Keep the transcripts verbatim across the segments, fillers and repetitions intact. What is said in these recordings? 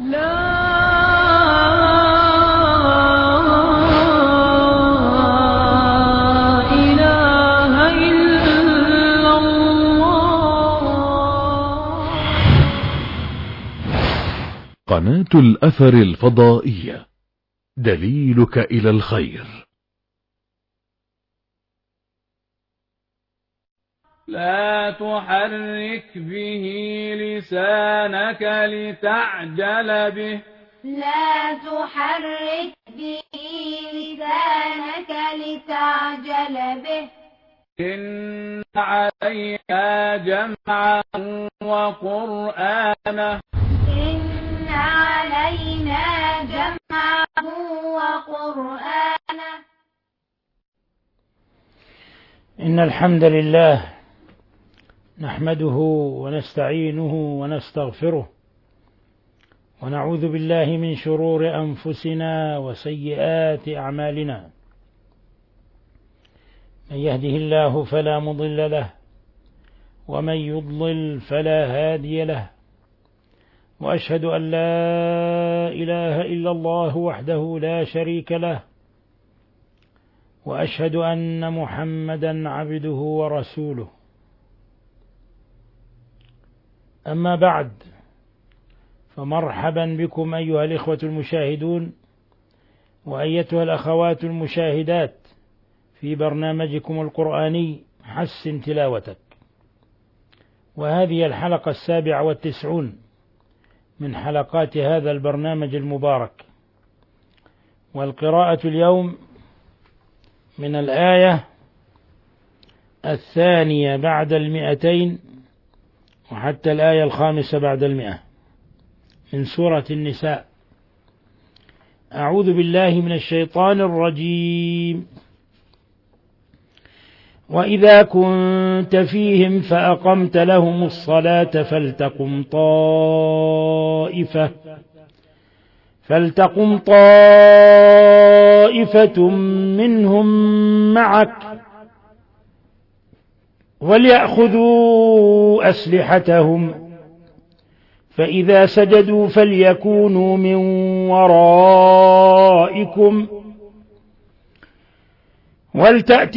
لا إله إلا الله. قناة الأثر الفضائية، دليلك إلى الخير. لا تحرك به لسانك لتعجل به. لا تحرك به لسانك لتعجل به. إن علينا جمعه وقرآنه. إن علينا جمعه وقرآنه. إن الحمد لله نحمده ونستعينه ونستغفره، ونعوذ بالله من شرور أنفسنا وسيئات أعمالنا. من يهده الله فلا مضل له، ومن يضلل فلا هادي له. وأشهد أن لا إله إلا الله وحده لا شريك له، وأشهد أن محمدا عبده ورسوله. أما بعد، فمرحبا بكم أيها الإخوة المشاهدون وأيتها الأخوات المشاهدات في برنامجكم القرآني حسن تلاوتك. وهذه الحلقة السابعة والتسعون من حلقات هذا البرنامج المبارك. والقراءة اليوم من الآية الثانية بعد المئتين وحتى الآية الخامسة بعد المئة من سورة النساء. أعوذ بالله من الشيطان الرجيم. وإذا كنت فيهم فأقمت لهم الصلاة فلتقم طائفة فلتقم طائفة منهم معك وليأخذوا أسلحتهم، فإذا سجدوا فليكونوا من ورائكم ولتأت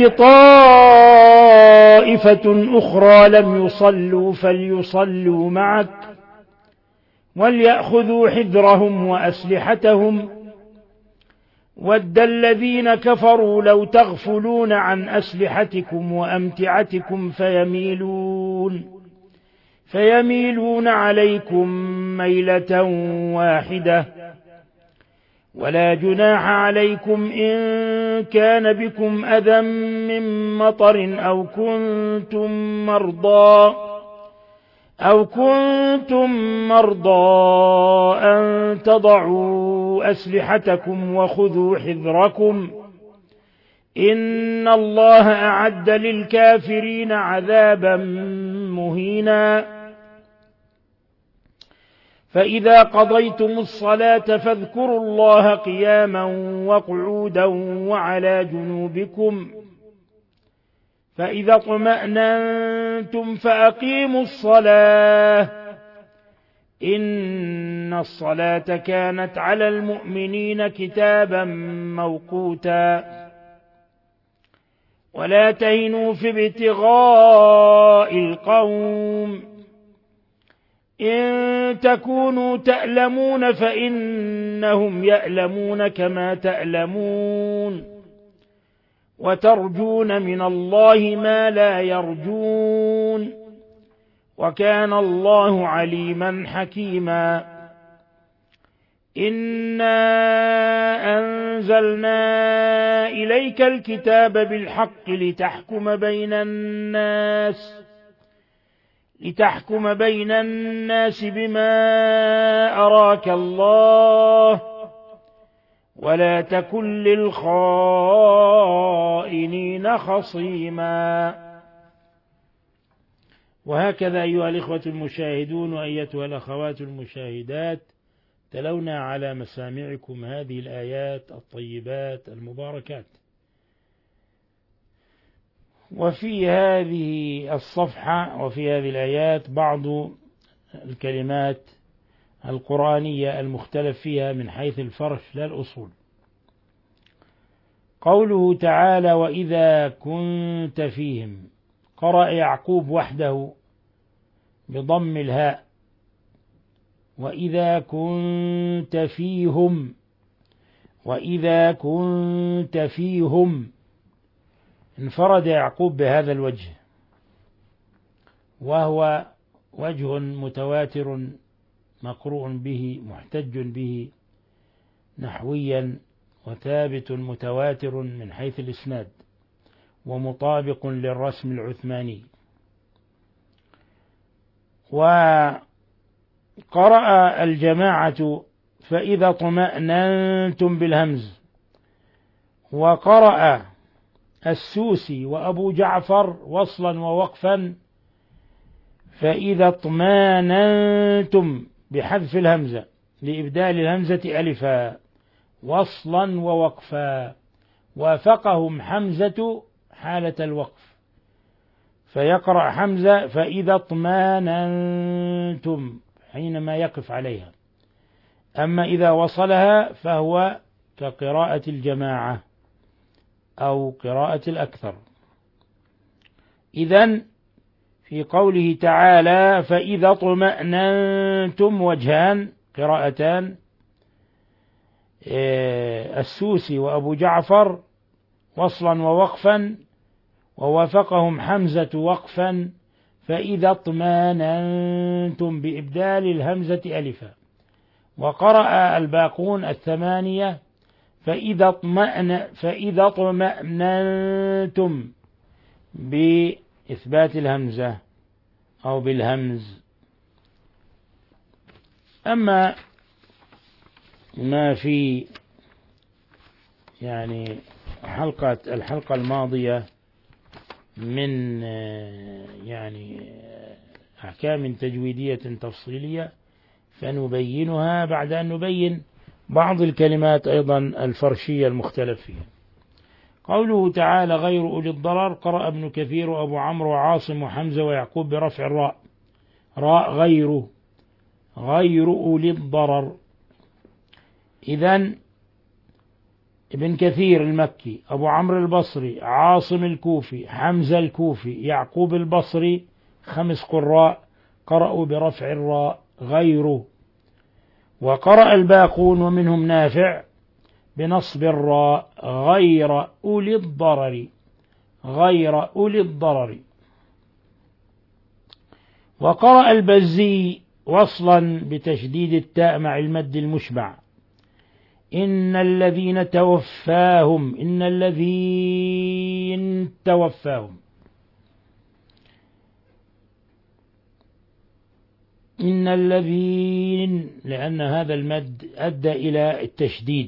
طائفة أخرى لم يصلوا فليصلوا معك وليأخذوا حذرهم وأسلحتهم. ود الذين كفروا لو تغفلون عن أسلحتكم وأمتعتكم فيميلون فيميلون عليكم ميلة واحدة. ولا جناح عليكم إن كان بكم أذى من مطر أو كنتم مرضى أو كنتم مرضى أن تضعوا أسلحتكم وخذوا حذركم إن الله أعد للكافرين عذابا مهينا. فإذا قضيتم الصلاة فاذكروا الله قياما وقعودا وعلى جنوبكم، فإذا اطمأننتم فأقيموا الصلاة إن الصلاة كانت على المؤمنين كتابا موقوتا. ولا تهنوا في ابتغاء القوم إن تكونوا تألمون فإنهم يألمون كما تألمون وترجون من الله ما لا يرجون وكان الله عليما حكيما. إنا أنزلنا إليك الكتاب بالحق لتحكم بين الناس لتحكم بين الناس بما أراك الله ولا تكن للخائنين خصيما. وهكذا أيها الإخوة المشاهدون وأيتها الأخوات المشاهدات، تلونا على مسامعكم هذه الآيات الطيبات المباركات. وفي هذه الصفحة وفي هذه الآيات بعض الكلمات القرآنية المختلف فيها من حيث الفرش لا الأصول. قوله تعالى وإذا كنت فيهم، قرأ يعقوب وحده بضم الهاء وإذا كنت فيهم، وإذا كنت فيهم، انفرد يعقوب بهذا الوجه، وهو وجه متواتر مقروء به محتج به نحويا، وثابت متواتر من حيث الإسناد، ومطابق للرسم العثماني. وقرأ الجماعة فإذا اطمأننتم بالهمز، وقرأ السوسي وأبو جعفر وصلا ووقفا فإذا اطمأننتم بحذف الهمزة لإبدال الهمزة ألفا وصلا ووقفا، وافقهم حمزة حالة الوقف، فيقرأ حمزة فإذا اطمأننتم حينما يقف عليها، أما إذا وصلها فهو كقراءة الجماعة أو قراءة الأكثر. إذن في قوله تعالى فإذا اطمأننتم وجهان قراءتان، السوسي وأبو جعفر وصلا ووقفا، ووافقهم حمزة وقفا فإذا اطمأننتم بإبدال الهمزة ألفا. وقرأ الباقون الثمانية فإذا اطمأن فإذا اطمأننتم بإثبات الهمزة أو بالهمز. أما ما في يعني حلقة الحلقة الماضية من يعني أحكام تجويدية تفصيلية فنبينها بعد أن نبين بعض الكلمات أيضا الفرشية المختلف فيها. قوله تعالى غير أولي الضرر، قرأ ابن كثير وأبو عمرو وعاصم وحمزة ويعقوب برفع الراء، راء غير غير أولي الضرر. إذن ابن كثير المكي، أبو عمرو البصري، عاصم الكوفي، حمزة الكوفي، يعقوب البصري، خمس قراء قرأوا برفع الراء غيره. وقرأ الباقون ومنهم نافع بنصب الراء غير أولي الضرر، غير أولي الضرر. وقرأ البزي وصلا بتشديد التاء مع المد المشبع إن الذين توفاهم، إن الذين توفاهم، إن الذين، لأن هذا المد أدى إلى التشديد.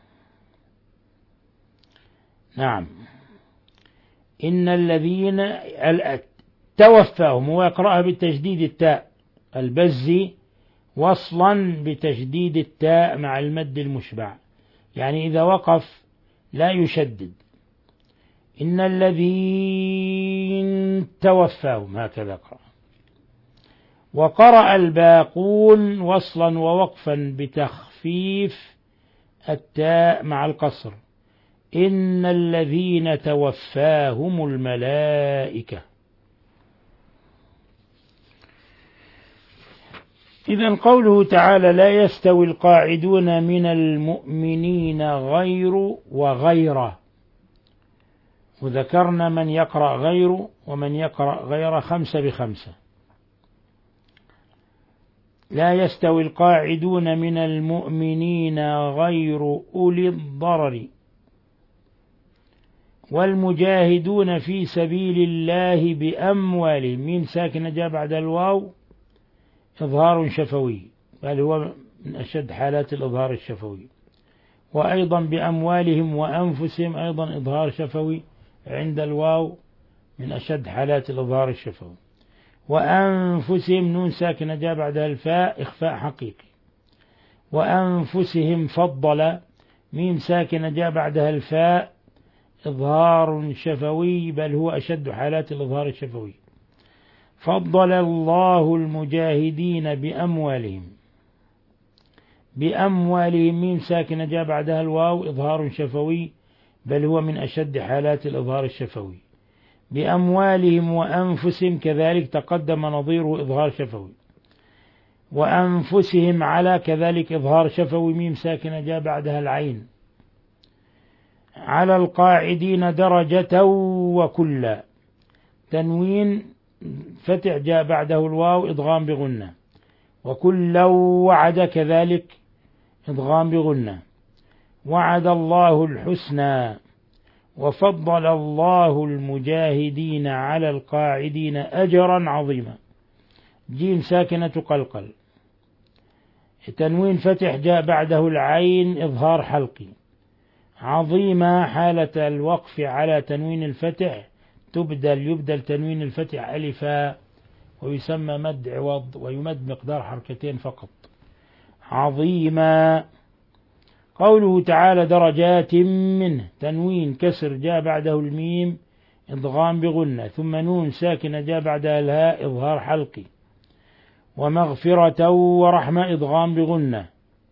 نعم، إن الذين توفاهم، ويقرأها بالتشديد التاء البزي وصلا بتشديد التاء مع المد المشبع، يعني إذا وقف لا يشدد. إن الذين توفاهم، هكذا قرأ. وقرأ الباقون وصلا ووقفا بتخفيف التاء مع القصر إن الذين توفاهم الملائكة. إذن قوله تعالى لا يستوي القاعدون من المؤمنين غير وغيره، وذكرنا من يقرأ غير ومن يقرأ غير خمسة بخمسة. لا يستوي القاعدون من المؤمنين غير أولي الضرر والمجاهدون في سبيل الله بأموالهم، ميم ساكنة جاء بعد الواو إظهار شفوي، بل هو من أشد حالات الإظهار الشفوي. وأيضا بأموالهم وأنفسهم أيضا إظهار شفوي عند الواو من أشد حالات الإظهار الشفوي. وأنفسهم نون ساكنة جاء بعدها الفاء إخفاء حقيقي. وأنفسهم فضل ميم ساكنة جاء بعدها الفاء إظهار شفوي، بل هو أشد حالات الإظهار الشفوي. فضل الله المجاهدين بأموالهم بأموالهم ميم ساكنة جاء بعدها الواو إظهار شفوي، بل هو من أشد حالات الإظهار الشفوي. بأموالهم وأنفسهم كذلك تقدم نظيره إظهار شفوي. وأنفسهم على كذلك إظهار شفوي ميم ساكنة جاء بعدها العين. على القاعدين درجة وكلا تنوين فتح جاء بعده الواو إدغام بغنة. وكلا وعد كذلك إدغام بغنة. وعد الله الحسنى وفضل الله المجاهدين على القاعدين أجرا عظيما جيم ساكنة قلقل تنوين فتح جاء بعده العين إظهار حلقي. عظيما حالة الوقف على تنوين الفتح تبدل يبدل تنوين الفتح ألفا ويسمى مد عوض ويمد مقدار حركتين فقط. عظيما. قوله تعالى درجات منه تنوين كسر جاء بعده الميم إضغام بغنة ثم نون ساكنة جاء بعدها الهاء إظهار حلقي. ومغفرة ورحمة إضغام بغنة.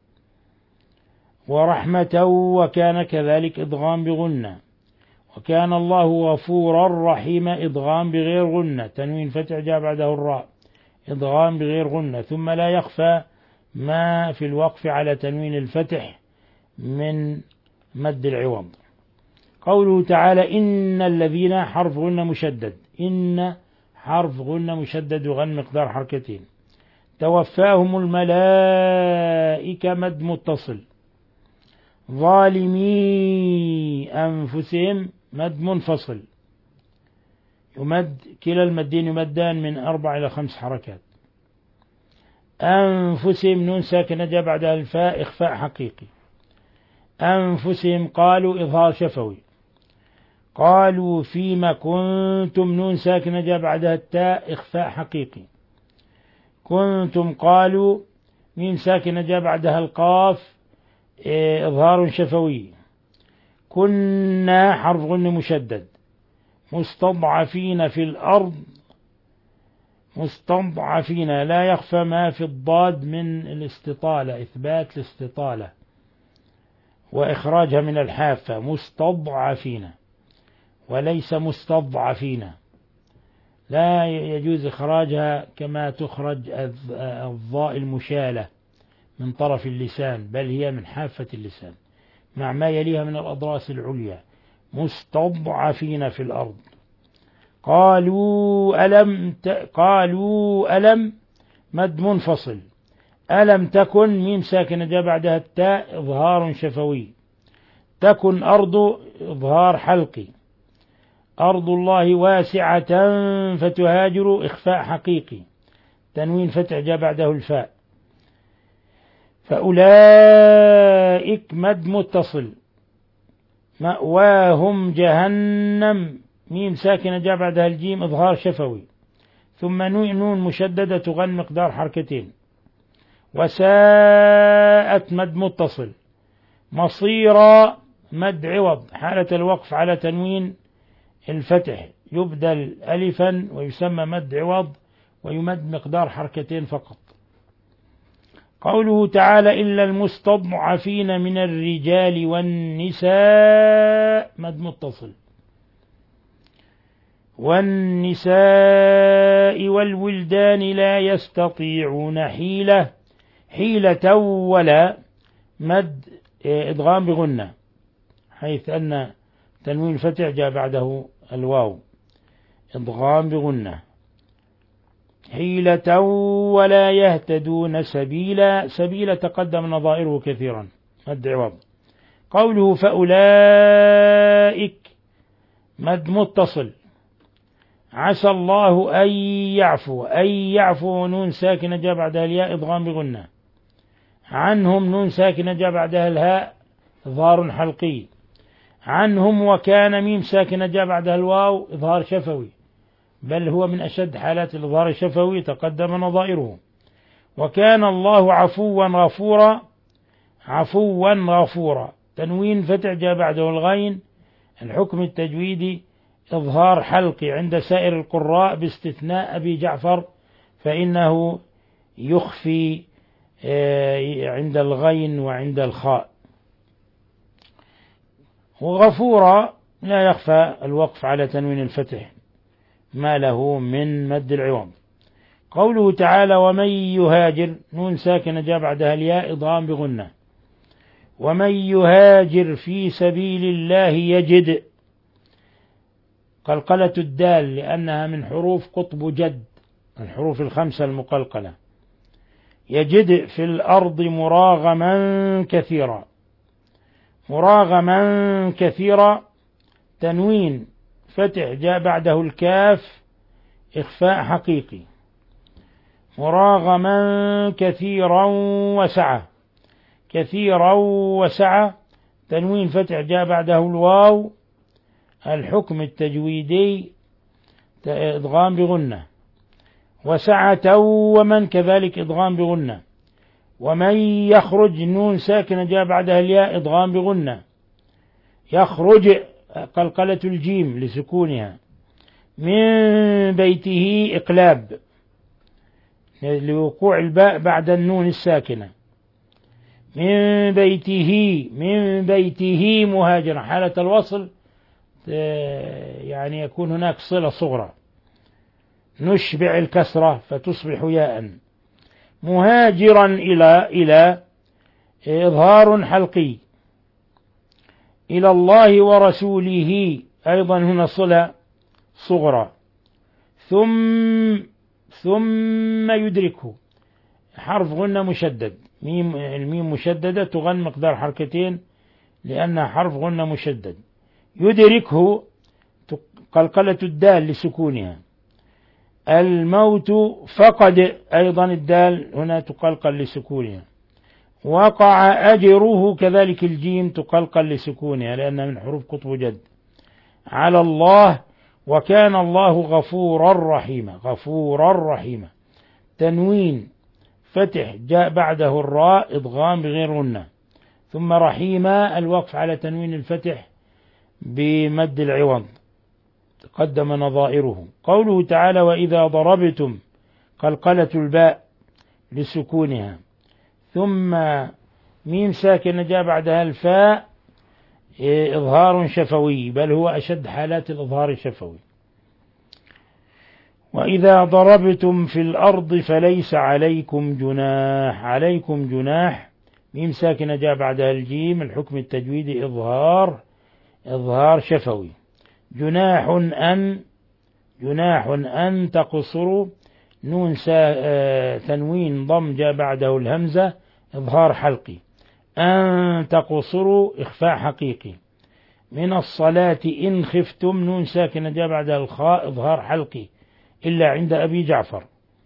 ورحمة وكان كذلك إضغام بغنة. وكان الله غفورا رحيما إضغام بغير غنة تنوين فتح جاء بعده الراء إضغام بغير غنة. ثم لا يخفى ما في الوقف على تنوين الفتح من مد العوض. قوله تعالى إن الذين حرف غنة مشدد إن حرف غنة مشدد وغن مقدار حركتين. توفاهم الملائكة مد متصل. ظالمي أنفسهم مد منفصل يمد كلا المدين يمدان من أربع إلى خمس حركات. أنفسهم نون ساكنة جاء بعدها الفاء إخفاء حقيقي. أنفسهم قالوا إظهار شفوي. قالوا فيما كنتم نون ساكنة جاء بعدها التاء إخفاء حقيقي. كنتم قالوا ميم ساكنة جاء بعدها القاف إظهار شفوي. كنا حرف غن مشدد. مستضعفين في الأرض مستضعفين لا يخفى ما في الضاد من الاستطالة إثبات الاستطالة وإخراجها من الحافة مستضعفين وليس مستضعفين لا يجوز إخراجها كما تخرج الضاء المشالة من طرف اللسان بل هي من حافة اللسان مع ما يليها من الأضراس العليا. مستضعفين في الأرض. قالوا ألم ت... قالوا ألم مد منفصل. ألم تكن ميم ساكنة جاء بعدها التاء إظهار شفوي. تكن أرض إظهار حلقي. أرض الله واسعة فتهاجر إخفاء حقيقي. تنوين فتح جاء بعده الفاء. فأولئك مد متصل. مأواهم جهنم ميم ساكنة جاء بعدها الجيم إظهار شفوي. ثم نون مشددة تغن مقدار حركتين. وساءت مد متصل. مصيرا مد عوض حالة الوقف على تنوين الفتح يبدل ألفا ويسمى مد عوض ويمد مقدار حركتين فقط. قوله تعالى إلا المستضعفين من الرجال والنساء مد متصل. والنساء والولدان لا يستطيعون حيلة حيلة ولا مد إدغام بغنة حيث أن تنوين فتح جاء بعده الواو إدغام بغنة. حيلة ولا يهتدون سبيلا سبيلا تقدم نظائره كثيرا مد عوض. قوله فأولئك مد متصل. عسى الله أن يعفو أن يعفو نون ساكنة جاء بعدها الياء إضغام بغنة. عنهم نون ساكنة جاء بعدها الهاء إظهار حلقي. عنهم وكان ميم ساكنة جاء بعدها الواو إظهار شفوي بل هو من أشد حالات الإظهار الشفوي تقدم نظائره. وكان الله عفوا غفورا عفوا غفورا تنوين فتح جاء بعده الغين. الحكم التجويدي إظهار حلقي عند سائر القراء باستثناء أبي جعفر فإنه يخفي عند الغين وعند الخاء. وغفورا لا يخفى الوقف على تنوين الفتح ما له من مد العوض. قوله تعالى ومن يهاجر، نون ساكنة جاء بعدها الياء إضغام بغنة. ومن يهاجر في سبيل الله يجد، قلقلة الدال لأنها من حروف قطب جد، الحروف الخمسة المقلقلة. يجد في الأرض مراغما كثيرا، مراغما كثيرا تنوين فتح جاء بعده الكاف إخفاء حقيقي. مراغما كثيرا وسعة، كثيرا وسعة تنوين فتح جاء بعده الواو الحكم التجويدي إدغام بغنة. وسعة ومن كذلك إدغام بغنة. ومن يخرج، نون ساكنة جاء بعدها الياء إدغام بغنة. يخرج قلقلة الجيم لسكونها. من بيته إقلاب لوقوع الباء بعد النون الساكنة. من بيته، من بيته مهاجرا، حالة الوصل يعني يكون هناك صلة صغرى، نشبع الكسرة فتصبح ياء. مهاجرا إلى إلى إظهار حلقي. إلى الله ورسوله أيضا هنا صلة صغرى. ثم ثم يدركه حرف غنة مشدد، ميم الميم مشددة تغن مقدار حركتين لأنها حرف غنة مشدد. يدركه قلقلة الدال لسكونها. الموت فقد أيضا الدال هنا تقلقل لسكونها. وقع أجره كذلك الجيم تقلقل لسكونها لأنها من حروف قطب جد. على الله، وكان الله غفورا رحيما، غفورا رحيما تنوين فتح جاء بعده الراء إضغام بغير غنة. ثم رحيما الوقف على تنوين الفتح بمد العوض تقدم نظائره. قوله تعالى وإذا ضربتم قلقلة الباء لسكونها. ثم ميم ساكنة جاء بعدها الفاء إظهار شفوي، بل هو أشد حالات الإظهار الشفوي. وإذا ضربتم في الأرض فليس عليكم جناح، عليكم جناح ميم ساكنة جاء بعدها الجيم الحكم التجويدي إظهار إظهار شفوي. جناح أن، جناح أن تقصروا نون سا تنوين ضم جاء بعده الهمزة إظهار حلقي. أن تقصروا إخفاء حقيقي. من الصلاة إن خفتم نون ساكنة جاء بعدها الخاء إظهار حلقي إلا عند أبي جعفر.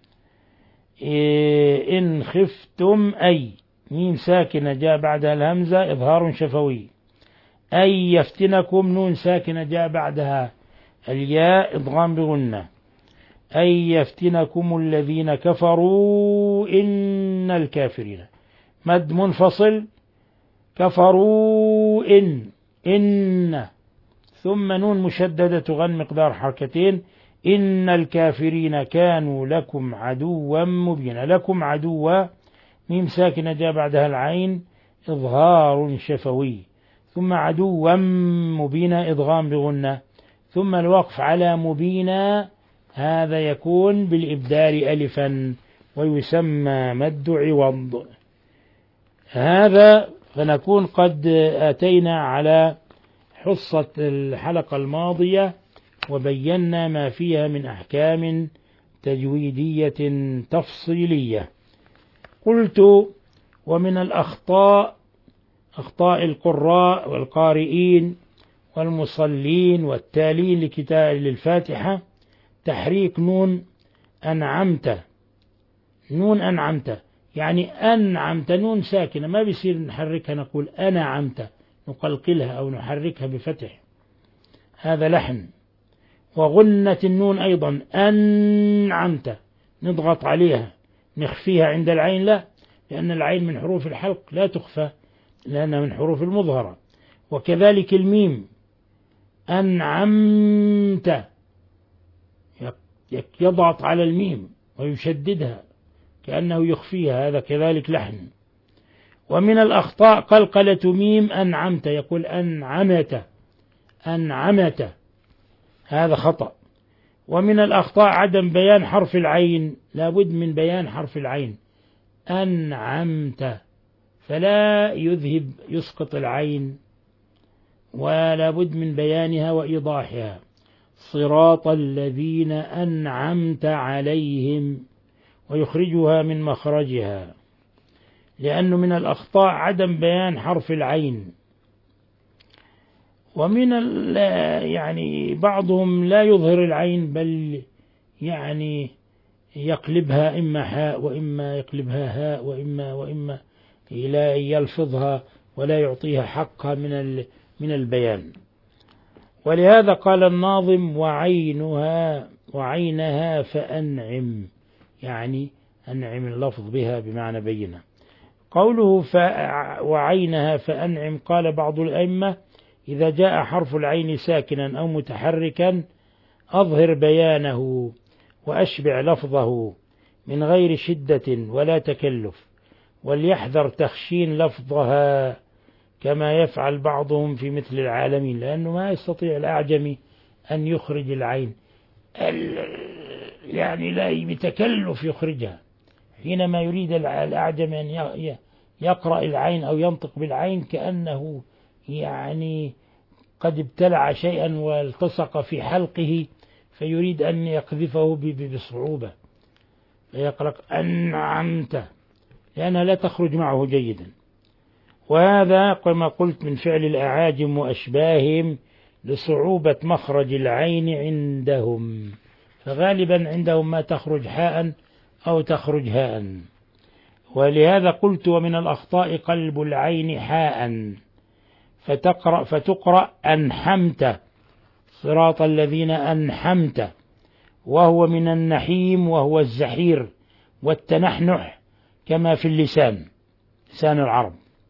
إن خفتم أي ميم ساكنة جاء بعدها الهمزة إظهار شفوي. أي يفتنكم نون ساكنة جاء بعدها الياء إضغام بغنة. أي يفتنكم الذين كفروا إن الكافرين مد منفصل كفروا إن إن ثم نون مشددة تغن مقدار حركتين. إن الكافرين كانوا لكم عدوا مبينا. لكم عدوا ميم ساكنة جاء بعدها العين إظهار شفوي. ثم عدوا مبينا إضغام بغنة. ثم الوقف على مبينا هذا يكون بالإبدال ألفا ويسمى مد عوض. هذا فنكون قد أتينا على حصة الحلقة الماضية وبينا ما فيها من أحكام تجويدية تفصيلية. قلت ومن الأخطاء أخطاء القراء والقارئين والمصلين والتالين لكتاب للفاتحة تحريك نون أنعمت. نون أنعمت يعني أنعمت نون ساكنة ما بيصير نحركها نقول أنعمت، نقلقلها أو نحركها بفتح، هذا لحن. وغنة النون أيضا أنعمت نضغط عليها نخفيها عند العين، لا، لأن العين من حروف الحلق لا تخفى لأنها من حروف المظهرة. وكذلك الميم أنعمت يضغط على الميم ويشددها كأنه يخفيها، هذا كذلك لحن. ومن الأخطاء قلقلة ميم أنعمت، يقول أنعمت أنعمت، هذا خطأ. ومن الأخطاء عدم بيان حرف العين، لابد من بيان حرف العين، أنعمت، فلا يذهب يسقط العين، ولا بد من بيانها وإيضاحها. صراط الذين أنعمت عليهم، ويخرجها من مخرجها، لأنه من الأخطاء عدم بيان حرف العين. ومن يعني بعضهم لا يظهر العين، بل يعني يقلبها إما حاء وإما يقلبها هاء وإما وإما لا يلفظها ولا يعطيها حقها من من البيان. ولهذا قال الناظم وعينها وعينها فأنعم، يعني أنعم اللفظ بها بمعنى بينها. قوله وعينها فأنعم، قال بعض الأئمة إذا جاء حرف العين ساكنا أو متحركا أظهر بيانه وأشبع لفظه من غير شدة ولا تكلف، وليحذر تخشين لفظها كما يفعل بعضهم في مثل العالمين، لأنه ما يستطيع الأعجمي أن يخرج العين، يعني لا بتكلف يخرجها. حينما يريد الأعجم أن يقرأ العين أو ينطق بالعين كأنه يعني قد ابتلع شيئا والتصق في حلقه، فيريد أن يقذفه بصعوبة، فيقرأ أنعمت، لأنها لا تخرج معه جيدا. وهذا كما قلت من فعل الأعاجم وأشباههم لصعوبة مخرج العين عندهم، فغالبا عندهم ما تخرج حاء أو تخرج هاء. ولهذا قلت ومن الأخطاء قلب العين حاء فتقرأ فتقرأ أنحمت، صراط الذين أنحمت، وهو من النحيم وهو الزحير والتنحنح كما في اللسان، لسان العرب.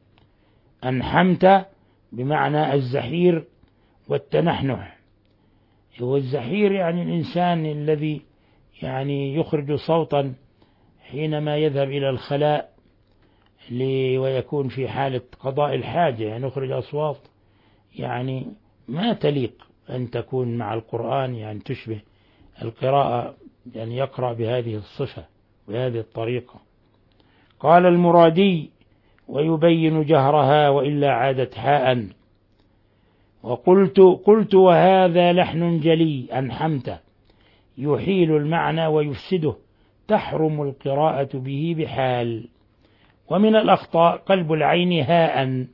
أنحمت بمعنى الزحير والتنحنح. هو الزحير يعني الإنسان الذي يعني يخرج صوتا حينما يذهب إلى الخلاء ويكون في حالة قضاء الحاجة، يعني يخرج أصوات يعني ما تليق أن تكون مع القرآن، يعني تشبه القراءة، يعني يقرأ بهذه الصفة وهذه الطريقة. قال المرادي ويبين جهرها وإلا عادت حاء. وقلت قلت وهذا لحن جلي أنحمت يحيل المعنى ويفسده، تحرم القراءة به بحال. ومن الأخطاء قلب العين هاء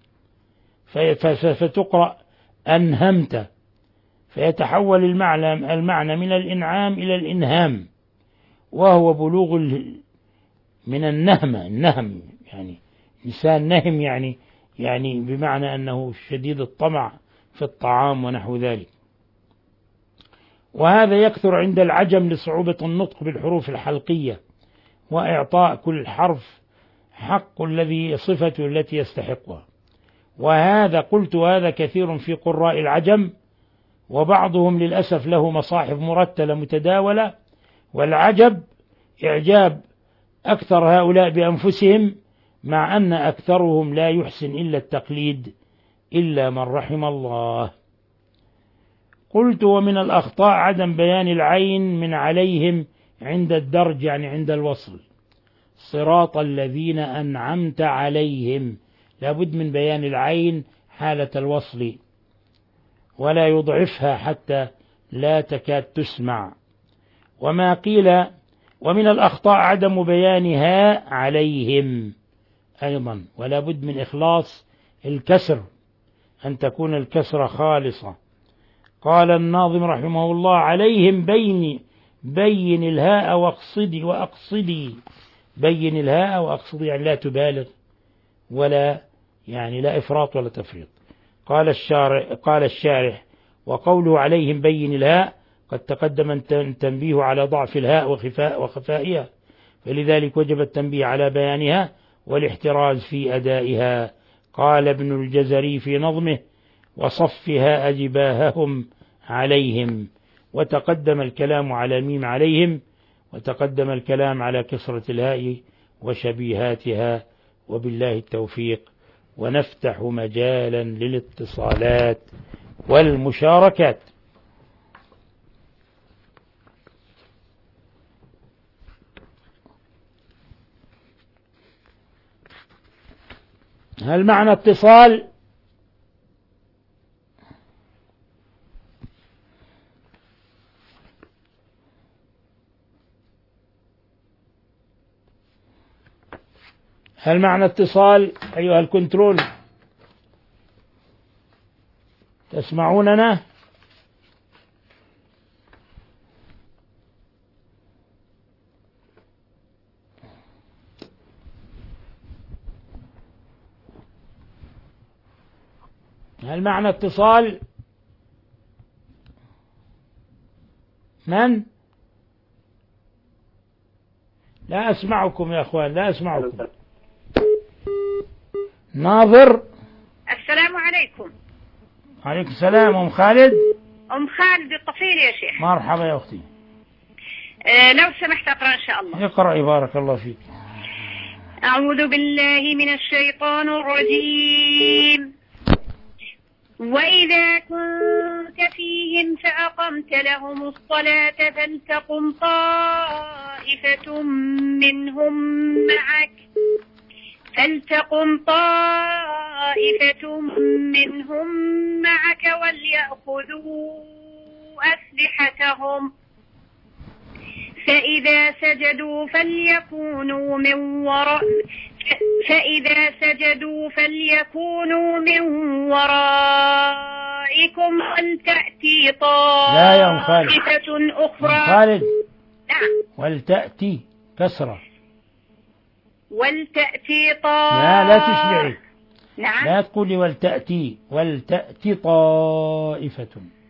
فتقرأ أنهمت، فيتحول المعنى المعنى من الإنعام إلى الإنهام، وهو بلوغ من النهم. النهم يعني إنسان نهم، يعني يعني بمعنى أنه شديد الطمع في الطعام ونحو ذلك. وهذا يكثر عند العجم لصعوبة النطق بالحروف الحلقية وإعطاء كل حرف حق الذي صفته التي يستحقها. وهذا قلت هذا كثير في قراء العجم، وبعضهم للأسف له مصاحف مرتلة متداولة، والعجب إعجاب أكثر هؤلاء بأنفسهم، مع أن أكثرهم لا يحسن إلا التقليد إلا من رحم الله. قلت ومن الأخطاء عدم بيان العين من عليهم عند الدرج، يعني عند الوصل، صراط الذين أنعمت عليهم، لابد من بيان العين حالة الوصل ولا يضعفها حتى لا تكاد تسمع. وما قيل ومن الأخطاء عدم بيانها عليهم أيضا، ولا بد من إخلاص الكسر، أن تكون الكسر خالصة. قال الناظم رحمه الله عليهم بين بين الهاء واقصدي وأقصدي، بين الهاء وأقصدي يعني لا تبالغ ولا يعني لا إفراط ولا تفريط. قال الشارح قال الشارح وقوله عليهم بين الهاء قد تقدم التنبيه على ضعف الهاء وخفاء وخفائها، فلذلك وجب التنبيه على بيانها والاحتراز في أدائها. قال ابن الجزري في نظمه وصفها أجباههم عليهم، وتقدم الكلام على ميم عليهم وتقدم الكلام على كسرة الهاء وشبيهاتها، وبالله التوفيق، ونفتح مجالا للاتصالات والمشاركات. هل معنا اتصال؟ هل معنا اتصال أيها الكنترول؟ تسمعوننا؟ هل معنا اتصال؟ من؟ لا أسمعكم يا أخوان، لا أسمعكم. ناظر. السلام عليكم. عليكم السلام. أم خالد. أم خالد الطفيل يا شيخ. مرحبا يا أختي. أه لو سمحت أقرأ إن شاء الله. اقرأي بارك الله فيك. أعوذ بالله من الشيطان الرجيم. وإذا كنت فيهم فأقمت لهم الصلاة فلتقم طائفة منهم معك فلتقم طائفة منهم معك وليأخذوا أسلحتهم فإذا سجدوا فليكونوا من وراء فإذا سجدوا فليكونوا من ورائكم ولتأتي طائفة أخرى. خالد. نعم. ولتأتي كسرة. ولتأتي طائفة. لا لا تشبعي. نعم. لا تقولي ولتأتي، ولتأتي طائفة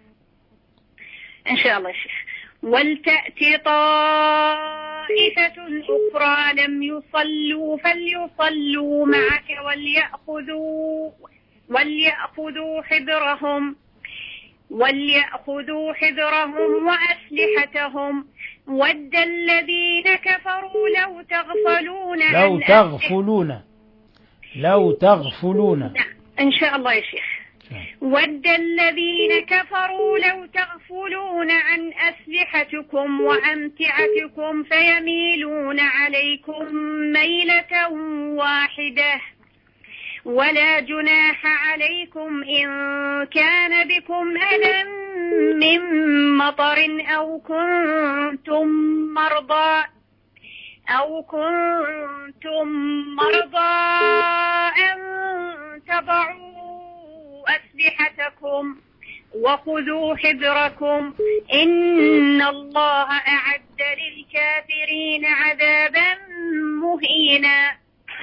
إن شاء الله شيخ. ولتأتي طائفة أخرى لم يصلوا فليصلوا معك وليأخذوا وليأخذوا حذرهم وليأخذوا حذرهم وأسلحتهم ود الذين كفروا لو تغفلون لو تغفلون لو تغفلون. إن شاء الله يا شيخ. ود الذين كفروا لو تغفلون عن أسلحتكم وأمتعتكم فيميلون عليكم ميلة واحدة ولا جناح عليكم إن كان بكم أذى من مطر أو كنتم مرضى أو كنتم مرضى أن تضعوا أسلحتكم وخذوا حذركم إن الله أعد للكافرين عذابا مهينا.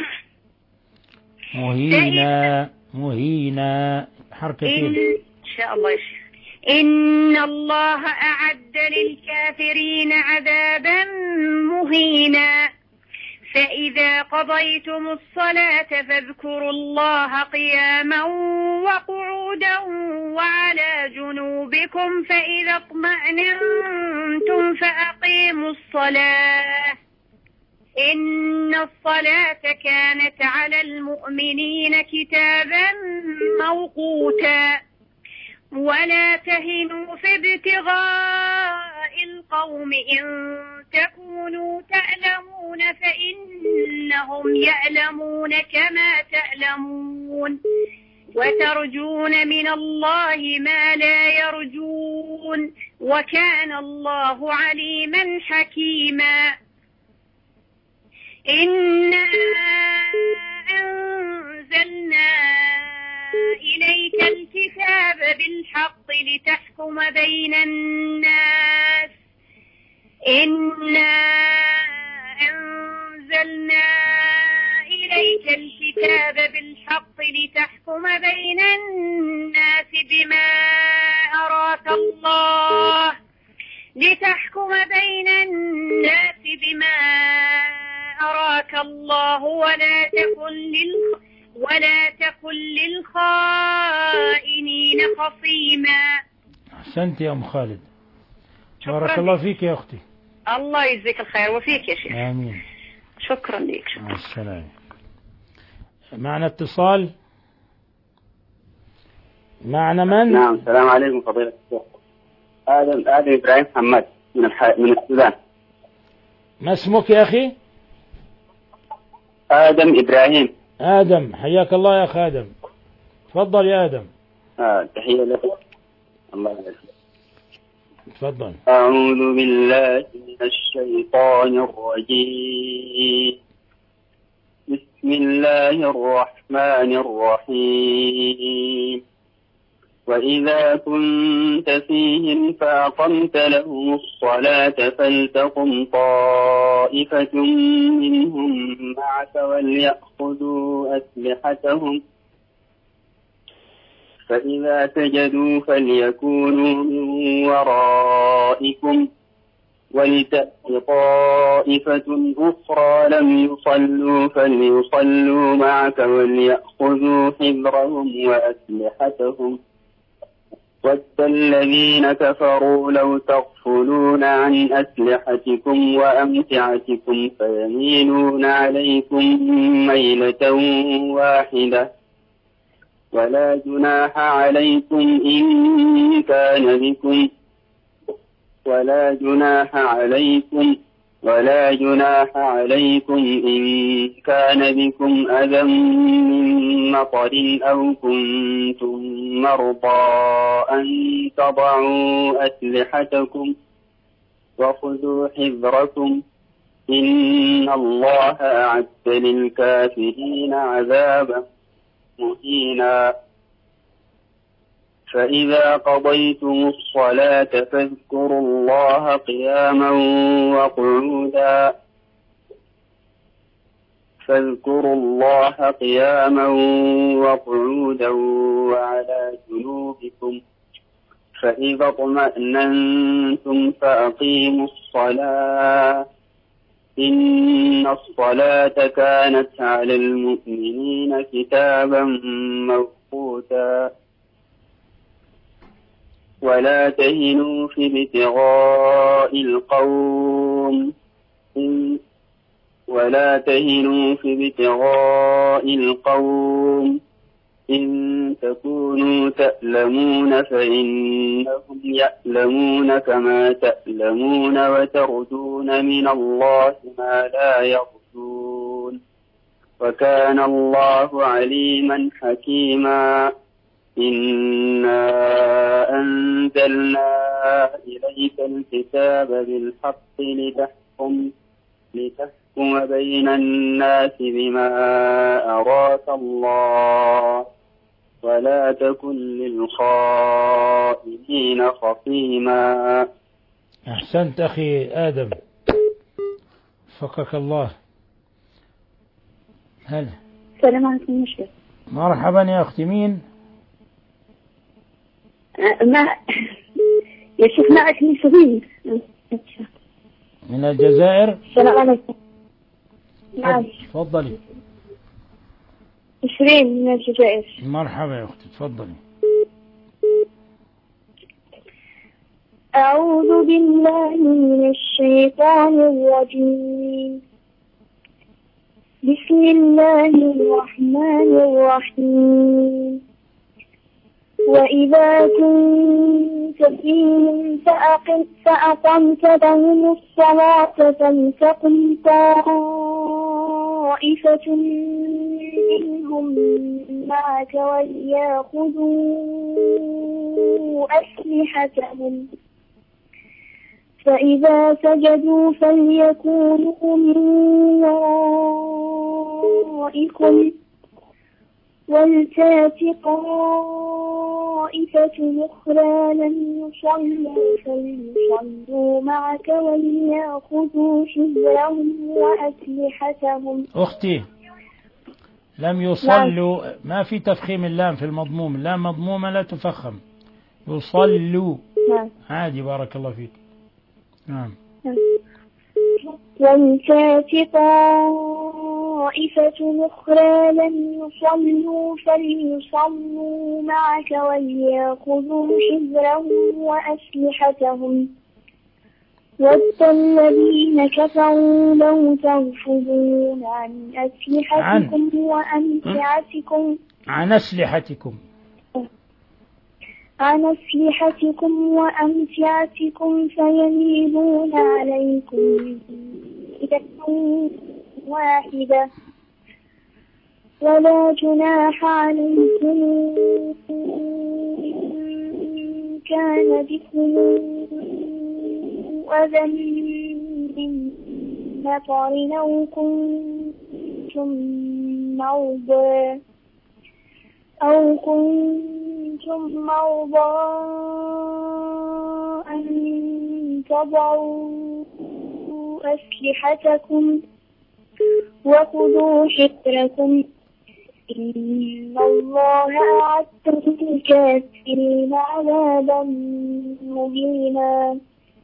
مهينا مهينا حركتين إن شاء الله يا شيخ. إن الله أعد للكافرين عذابا مهينا. فإذا قضيتم الصلاة فاذكروا الله قياما وقعودا وعلى جنوبكم فإذا اطمأننتم فأقيموا الصلاة إن الصلاة كانت على المؤمنين كتابا موقوتا. ولا تهنوا في ابتغاء القوم إن تكونوا تألمون فإنهم يألمون كما تألمون وترجون من الله ما لا يرجون وكان الله عليما حكيما. إنا أنزلنا إليك الكتاب بالحق لتحكم بين الناس إنا أنزلنا إليك الكتاب بالحق لتحكم بين الناس بما أراك الله لتحكم بين الناس بما أراك الله ولا تكن للخ ولا تكن للخائنين خصيما. أحسنت يا أم خالد، بارك الله فيك يا أختي. الله يجزيك الخير وفيك يا شيخ. آمين. شكرا لك. شكرا. مع السلامة. معنا اتصال. معنا من؟ نعم السلام عليكم فضيلة الشيخ. آدم آدم إبراهيم محمد من الح... من السودان. ما اسمك يا أخي؟ آدم إبراهيم. آدم، حياك الله يا أخ آدم. تفضل يا آدم. آه تحية لك. الله يبارك. تفضل. أعوذ بالله من الشيطان الرجيم. بسم الله الرحمن الرحيم. وإذا كنت فيهم فأقمت لهم الصلاة فلتقم طائفة منهم معك وليأخذوا أسلحتهم فإذا سجدوا فليكونوا من ورائكم ولتأت طائفة أخرى لم يصلوا فليصلوا معك وليأخذوا حذرهم وأسلحتهم ود الذين كفروا لو تغفلون عن أسلحتكم وأمتعتكم فيميلون عليكم ميلة واحدة ولا جناح عليكم إن كان بكم ولا جناح عليكم ولا جناح عليكم إن كان بكم أذى من مطر أو كنتم مرضى أن تضعوا أسلحتكم وخذوا حذركم إن الله أعد للكافرين عذابا مهينا فإذا قضيتم الصلاة فاذكروا الله قياما وقعودا فاذكروا الله قياما وقعودا وعلى جنوبكم فإذا اطمأننتم فأقيموا الصلاة إن الصلاة كانت على المؤمنين كتابا موقوتا ولا تهنوا في ابتغاء القوم إن ولا تهنوا في ابتغاء القوم إن تكونوا تألمون فإنهم يألمون كما تألمون وترجون من الله ما لا يرجون وكان الله عليما حكيما إنا أنزلنا إليك الكتاب بالحق لتحكم لتحكم بين الناس بما أراك الله ولا تكن للخائنين خصيما. أحسنت أخي آدم، فقك الله. هلا. السلام عليكم. مشكلة. مرحبا يا أختي. مين؟ ما يا شيخ معك من صغير من الجزائر. السلام عليكم. نعم تفضلي. عشرين من الجزائر. مرحبا يا أختي، تفضلي. أعوذ بالله من الشيطان الرجيم. بسم الله الرحمن الرحيم. وإذا كنت فيهم فأقم فأقمت لهم الصلاة فلتقم طائفة منهم معك وليأخذوا أسلحتهم فإذا سجدوا فليكونوا من ورائكم ولتأت طائفة أخرى لم يصلوا فليصلوا معك وليأخذوا حذرهم وأسلحتهم. أختي لم يصلوا، ما في تفخيم اللام في المضموم، اللام مضمومة لا تفخم. يصلوا عادي. بارك الله فيك. نعم. ولتأت طائفة أخرى لم يصلوا فليصلوا معك وليأخذوا حذرهم وأسلحتهم ود الذين كفروا لو تغفلون عن أسلحتكم وأمتعتكم عن أسلحتكم عن أسلحتكم وأمتعتكم فيميلون عليكم ميلة واحدة ولا جناح عليكم إن كان بكم أذى من مطر أو كنتم مرضى أو كنتم مرضى أن تضعوا أسلحتكم وخذوا حذركم إن الله أعد للكافرين عذابا مهينا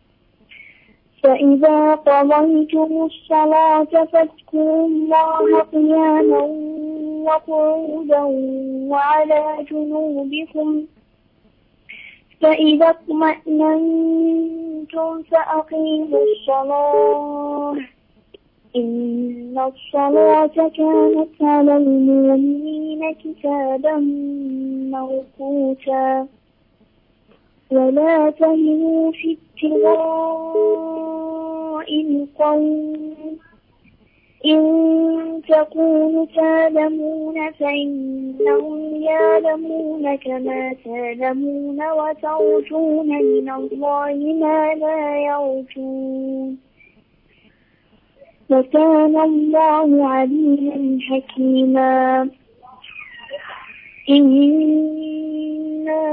فإذا قضيتم الصلاة فاذكروا الله قياما وقعودا وعلى جنوبكم فإذا اطمأننتم فأقيموا الصلاة إن الصلاة كانت على المؤمنين كتابا موقوتا ولا تهنوا في ابتغاء القوم إن تكونوا تعلمون فإنهم يعلمون كما تعلمون وترجون من الله ما لا يرجون وكان الله عليما حكيما إنا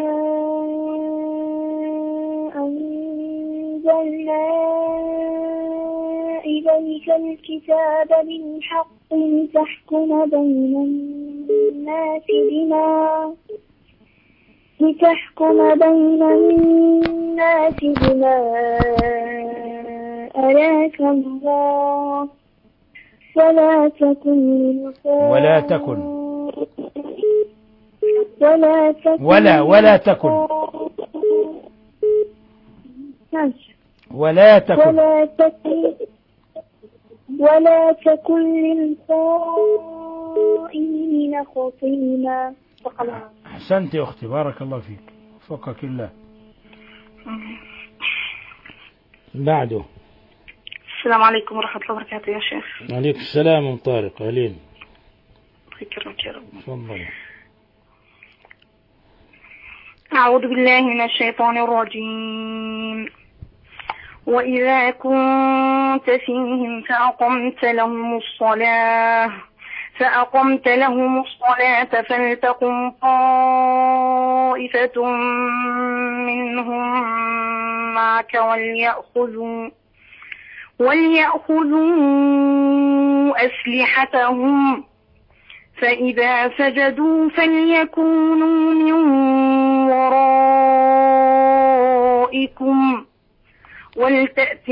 أنزلنا إليك الكتاب بالحق لتحكم بين الناس بما لتحكم بين الناس بما أراك الله ولا تكن ولا تكن ولا تكن ولا ولا تكن ولا تكن ولا تكن ولا تكن للخائنين خصيما. أحسنت يا أختي بارك الله فيك وفقك الله. بعده. السلام عليكم ورحمة الله وبركاته يا شيخ. عليكم السلام ام طارق. أهلين. يكرمك يا رب. تفضل. أعوذ بالله من الشيطان الرجيم. وإذا كنت فيهم فأقمت لهم الصلاة فأقمت لهم الصلاة فلتقم طائفة منهم معك وليأخذوا وليأخذوا أسلحتهم فإذا سجدوا فليكونوا من ورائكم ولتأت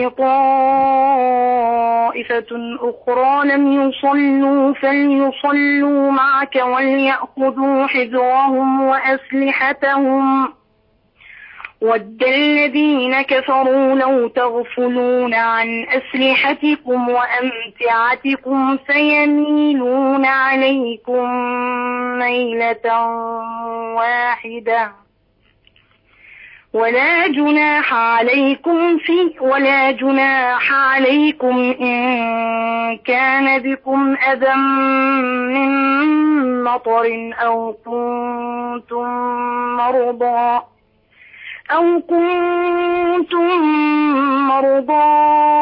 طائفة أخرى لم يصلوا فليصلوا معك وليأخذوا حذرهم وأسلحتهم ود الذين كفروا لو تغفلون عن أسلحتكم وأمتعتكم فيميلون عليكم ميلة واحدة ولا جناح عليكم في ولا جناح عليكم إن كان بكم أذى من مطر أو كنتم مرضى أو كنتم مرضى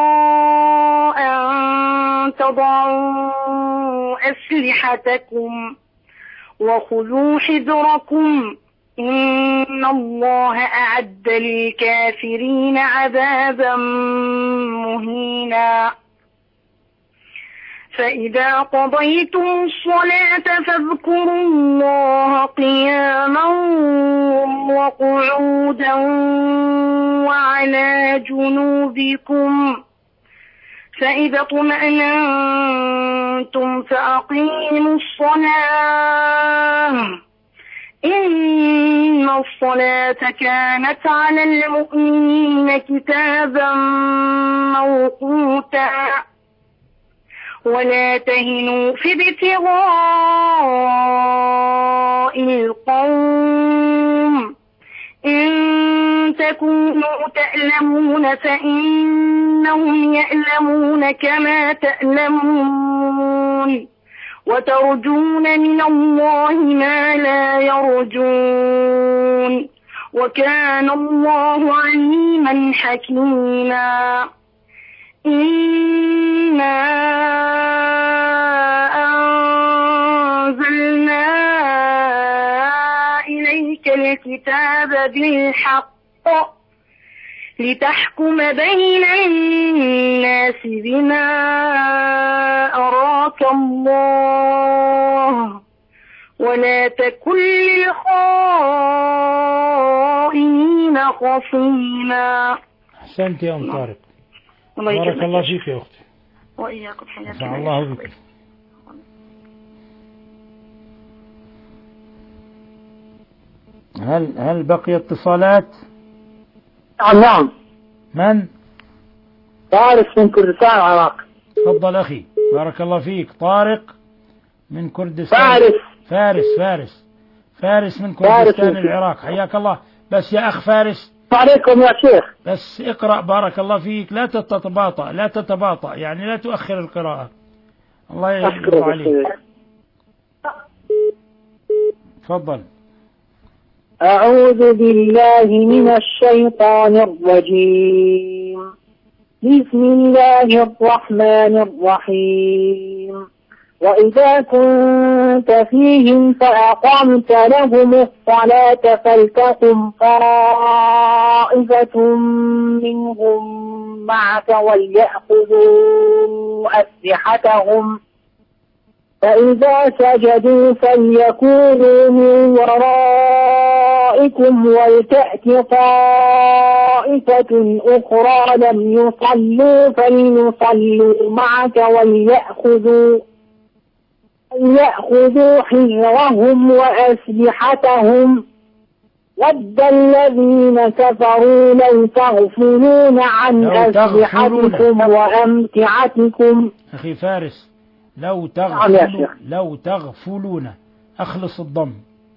أن تضعوا أسلحتكم وخذوا حذركم إن الله أعد للكافرين عذابا مهينا فإذا قضيتم الصلاة فاذكروا الله قياما وقعودا وعلى جنوبكم فإذا اطمأننتم فأقيموا الصلاة إن الصلاة كانت على المؤمنين كتابا موقوتا ولا تهنوا في ابتغاء القوم إن تكونوا تألمون فإنهم يألمون كما تألمون وترجون من الله ما لا يرجون وكان الله عليما حكيما إنا أنزلنا إليك الكتاب بالحق لتحكم بين الناس بما أراك الله ولا تكن للخائنين خصيما. أحسنت يا أم طارق، الله بارك الله فيك يا أختي وإياكم. نفع الله بك. هل هل بقي اتصالات؟ نعم. من؟ طارق من كردستان العراق. تفضل أخي، بارك الله فيك. طارق من كردستان. فارس فارس فارس فارس من كردستان العراق، حياك الله. بس يا أخ فارس، عليكم يا شيخ، بس اقرأ بارك الله فيك، لا تتباطأ لا تتباطأ يعني لا تؤخر القراءة. الله يرضى عليك. تفضل. أعوذ بالله من الشيطان الرجيم. بسم الله الرحمن الرحيم. وإذا كنت فيهم فأقمت لهم الصلاة فلتقم طائفة منهم معك وليأخذوا أسلحتهم فإذا سجدوا فليكونوا من ورائكم ولتأت طائفة أخرى لم يصلوا فليصلوا معك وليأخذوا يأخذوا حذرهم وأسلحتهم ود الذين كفروا لو تغفلون عن أسلحتكم وأمتعتكم. أخي فارس، لو تغفلون لو تغفلون أخلص الضم.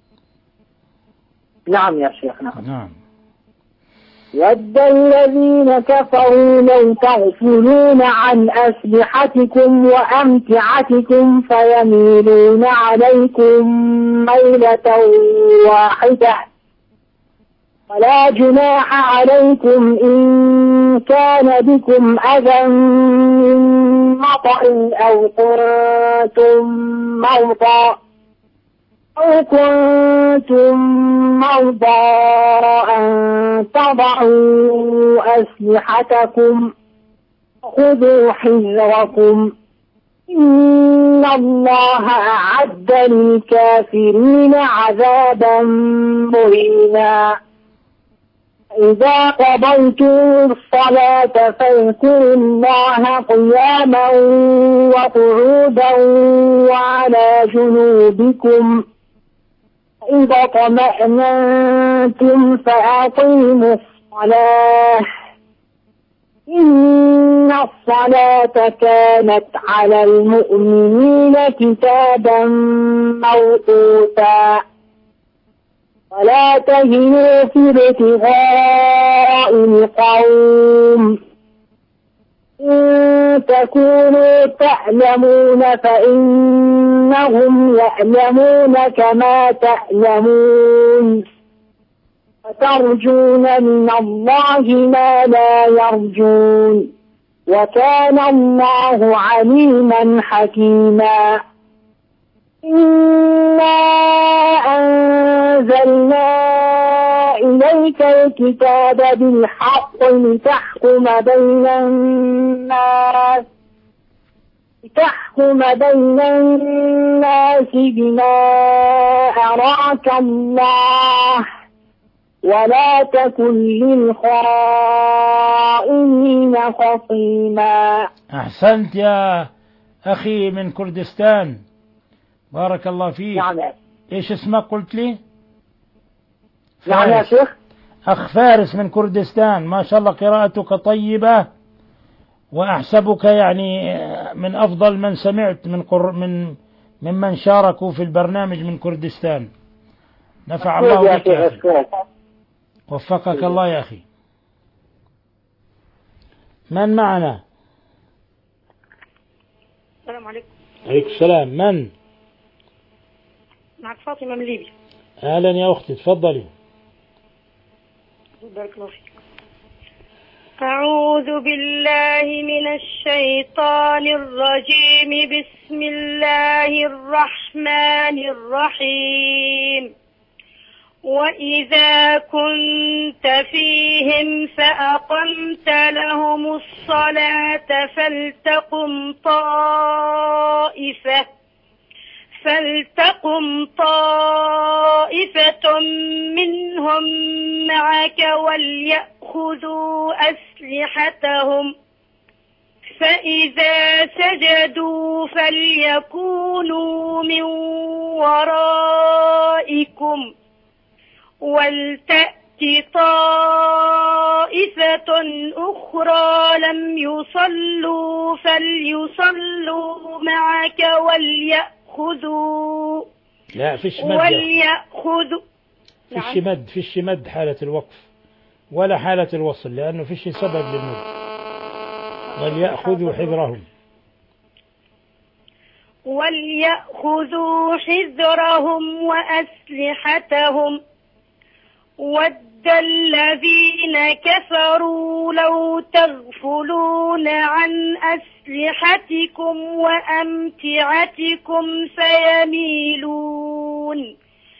نعم يا شيخ. نعم. ود الذين كفروا لو تغفلون عن أسلحتكم وأمتعتكم فيميلون عليكم ميلة واحدة ولا جناح عليكم إن كان بكم أذى من مطر أو كنتم مرضى أو كنتم مرضى أن تضعوا أسلحتكم خذوا حذركم إن الله أعد للكافرين عذابا مهينا. إذا قضيتم الصلاة فاذكروا الله قياما وقعودا وعلى جنوبكم إذا اطمأننتم فأقيموا الصلاة إن الصلاة كانت على المؤمنين كتابا موقوتا. ولا تهنوا في ابتغاء القوم إن تكونوا تعلمون فإنهم يعلمون كما تعلمون وترجون من الله ما لا يرجون وكان الله عليما حكيما. إنا أنزلنا إليك الكتاب بالحق لتحكم بين الناس لتحكم بين الناس بما أراك الله ولا تكن للخائنين خصيما. أحسنت يا أخي من كردستان، بارك الله فيك. نعم. إيش اسمك قلت لي؟ نعم يا شيخ. أخ فارس من كردستان، ما شاء الله قراءتك طيبة، وأحسبك يعني من أفضل من سمعت من قر من ممن شاركوا في البرنامج من كردستان. نفع الله بك يا أخي. وفقك الله يا أخي. من معنا؟ السلام عليكم. عليكم السلام. من؟ معك فاطمة من ليبيا. أهلا يا أختي، تفضلي. بارك الله فيك. أعوذ بالله من الشيطان الرجيم. بسم الله الرحمن الرحيم. وإذا كنت فيهم فأقمت لهم الصلاة فلتقم طائفة فلتقم طائفة منهم معك وليأخذوا أسلحتهم، فإذا سجدوا فليكونوا من ورائكم ولتأت طائفة أخرى لم يصلوا فليصلوا معك وليأخذوا لا فيش مد وليأخذوا فيش مد فيش مد حالة الوقف ولا حالة الوصل، لأنه فيش سبب للمد. وليأخذوا حذرهم وليأخذوا حذرهم وأسلحتهم. ود الذين كفروا لو تغفلون عن أسلحتكم وأمتعتكم فيميلون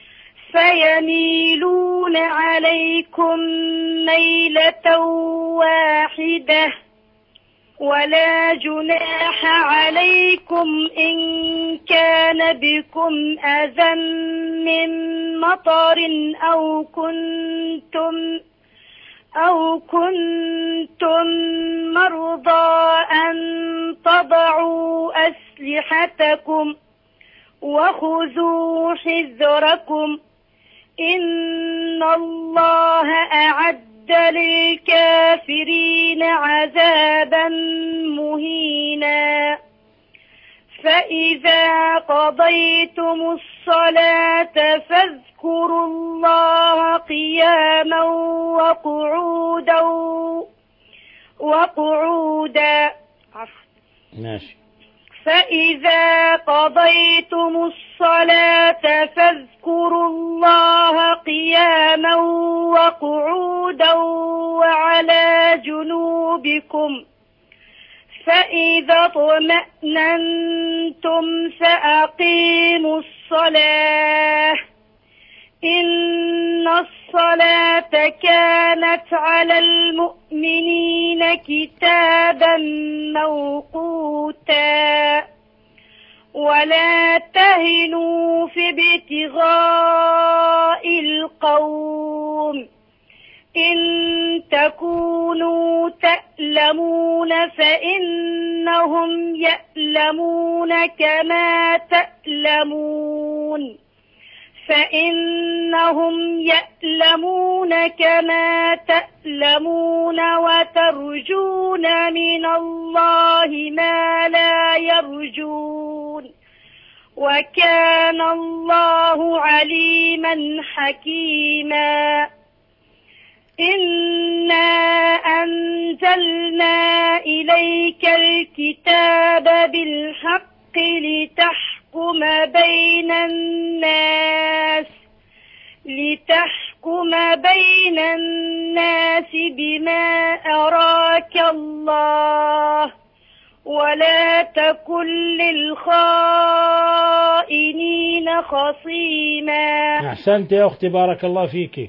فيميلون عليكم ميلة واحدة، ولا جناح عليكم إن كان بكم أذى من مطر أو كنتم أو كنتم مرضى أن تضعوا أسلحتكم وخذوا حذركم إن الله أعد للكافرين عذابا مهينا. فإذا قضيتم الصلاة فاذكروا الله قياما وقعودا وقعودا ماشي. فإذا قضيتم الصلاة فاذكروا الله قياما وقعودا وعلى جنوبكم، فإذا اطمأننتم فأقيموا الصلاة إن الصلاة كانت على المؤمنين كتابا موقوتا. ولا تهنوا في ابتغاء القوم إن تكونوا تألمون فإنهم يألمون كما تألمون فإنهم يألمون كما تألمون وترجون من الله ما لا يرجون، وكان الله عليما حكيما. إنا أنزلنا إليك الكتاب بالحق لتحكم بين الناس لتحكم بين الناس بما أراك الله ولا تكن للخائنين خصيما. أحسنت يا أختي، بارك الله فيك.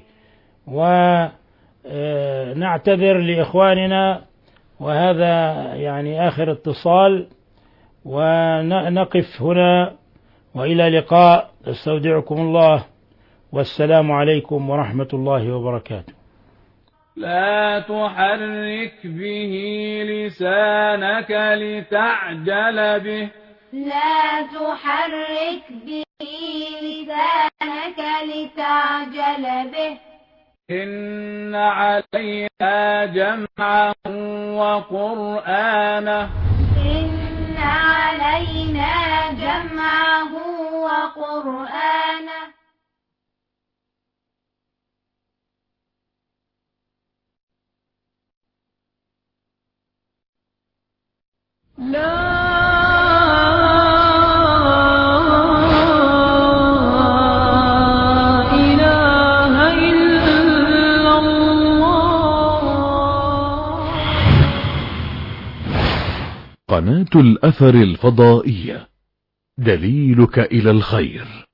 ونعتذر لإخواننا، وهذا يعني آخر اتصال، ونقف هنا وإلى لقاء. استودعكم الله، والسلام عليكم ورحمة الله وبركاته. لا تحرك به لسانك لتعجل به لا تحرك به لسانك لتعجل به إن علينا جمعه وقرآنه إن علينا جمعه وقرآنه لا إله إلا الله. قناة الأثر الفضائية، دليلك إلى الخير.